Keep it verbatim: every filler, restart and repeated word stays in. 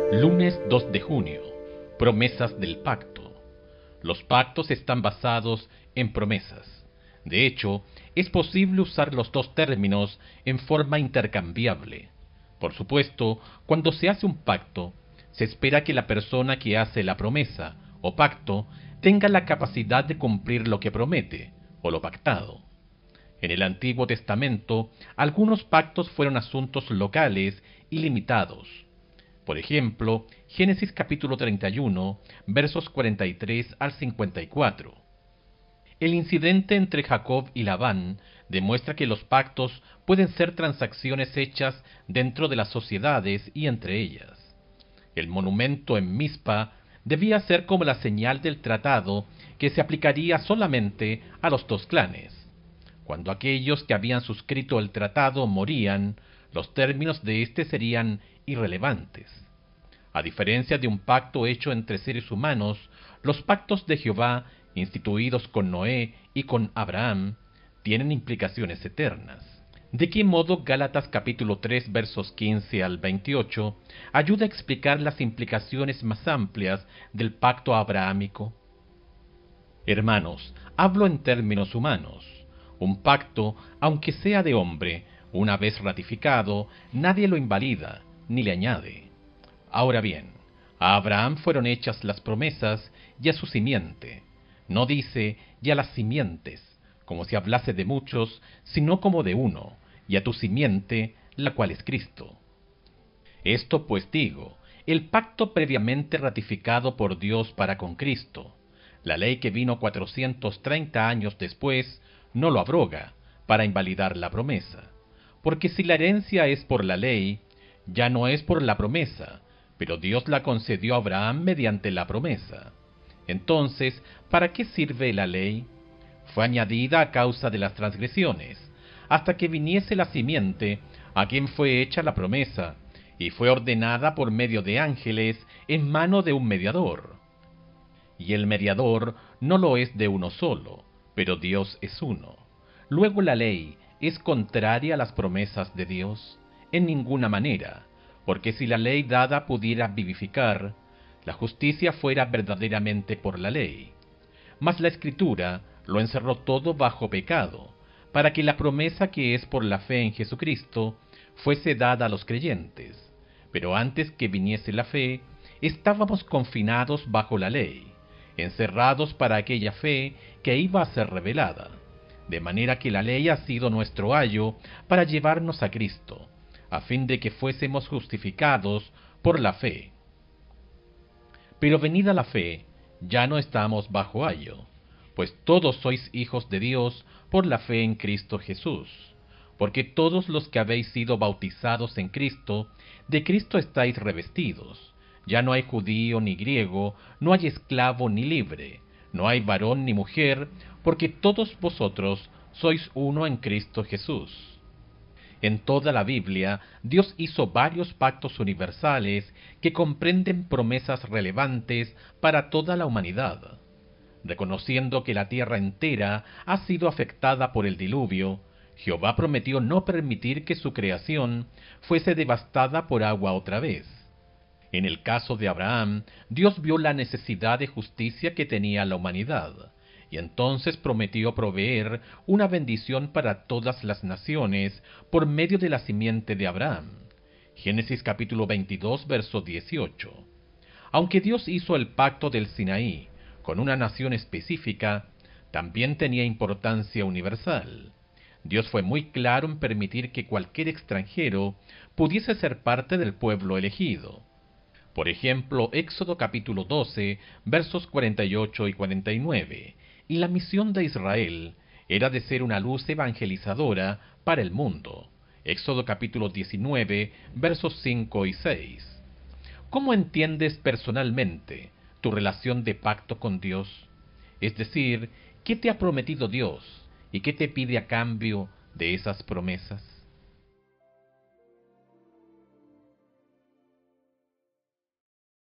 Lunes dos de junio. Promesas del pacto. Los pactos están basados en promesas. De hecho, es posible usar los dos términos en forma intercambiable. Por supuesto, cuando se hace un pacto, se espera que la persona que hace la promesa o pacto tenga la capacidad de cumplir lo que promete o lo pactado. En el Antiguo Testamento, algunos pactos fueron asuntos locales y limitados. Por ejemplo, Génesis capítulo treinta y uno, versos cuarenta y tres al cincuenta y cuatro. El incidente entre Jacob y Labán demuestra que los pactos pueden ser transacciones hechas dentro de las sociedades y entre ellas. El monumento en Mizpa debía ser como la señal del tratado que se aplicaría solamente a los dos clanes. Cuando aquellos que habían suscrito el tratado morían, los términos de éste serían irrelevantes. A diferencia de un pacto hecho entre seres humanos, los pactos de Jehová, instituidos con Noé y con Abraham, tienen implicaciones eternas. ¿De qué modo Gálatas capítulo tres versos quince al veintiocho ayuda a explicar las implicaciones más amplias del pacto abrahámico? Hermanos, hablo en términos humanos. Un pacto, aunque sea de hombre, una vez ratificado, nadie lo invalida ni le añade. Ahora bien, a Abraham fueron hechas las promesas y a su simiente. No dice y a las simientes, como si hablase de muchos, sino como de uno, y a tu simiente, la cual es Cristo. Esto pues digo, el pacto previamente ratificado por Dios para con Cristo, la ley que vino cuatrocientos treinta años después, no lo abroga para invalidar la promesa. Porque si la herencia es por la ley, ya no es por la promesa, pero Dios la concedió a Abraham mediante la promesa. Entonces, ¿para qué sirve la ley? Fue añadida a causa de las transgresiones, hasta que viniese la simiente, a quien fue hecha la promesa, y fue ordenada por medio de ángeles en mano de un mediador. Y el mediador no lo es de uno solo, pero Dios es uno. Luego la ley es contraria a las promesas de Dios, en ninguna manera, porque si la ley dada pudiera vivificar, la justicia fuera verdaderamente por la ley. Mas la Escritura lo encerró todo bajo pecado, para que la promesa que es por la fe en Jesucristo fuese dada a los creyentes. Pero antes que viniese la fe, estábamos confinados bajo la ley, encerrados para aquella fe que iba a ser revelada. De manera que la ley ha sido nuestro ayo para llevarnos a Cristo, a fin de que fuésemos justificados por la fe. Pero venida la fe, ya no estamos bajo ayo, pues todos sois hijos de Dios por la fe en Cristo Jesús. Porque todos los que habéis sido bautizados en Cristo, de Cristo estáis revestidos. Ya no hay judío ni griego, no hay esclavo ni libre, no hay varón ni mujer, porque todos vosotros sois uno en Cristo Jesús. En toda la Biblia, Dios hizo varios pactos universales que comprenden promesas relevantes para toda la humanidad. Reconociendo que la tierra entera ha sido afectada por el diluvio, Jehová prometió no permitir que su creación fuese devastada por agua otra vez. En el caso de Abraham, Dios vio la necesidad de justicia que tenía la humanidad, y entonces prometió proveer una bendición para todas las naciones por medio de la simiente de Abraham. Génesis capítulo veintidós, verso dieciocho. Aunque Dios hizo el pacto del Sinaí con una nación específica, también tenía importancia universal. Dios fue muy claro en permitir que cualquier extranjero pudiese ser parte del pueblo elegido. Por ejemplo, Éxodo capítulo doce, versos cuarenta y ocho y cuarenta y nueve. Y la misión de Israel era de ser una luz evangelizadora para el mundo. Éxodo capítulo diecinueve, versos cinco y seis. ¿Cómo entiendes personalmente tu relación de pacto con Dios? Es decir, ¿qué te ha prometido Dios y qué te pide a cambio de esas promesas?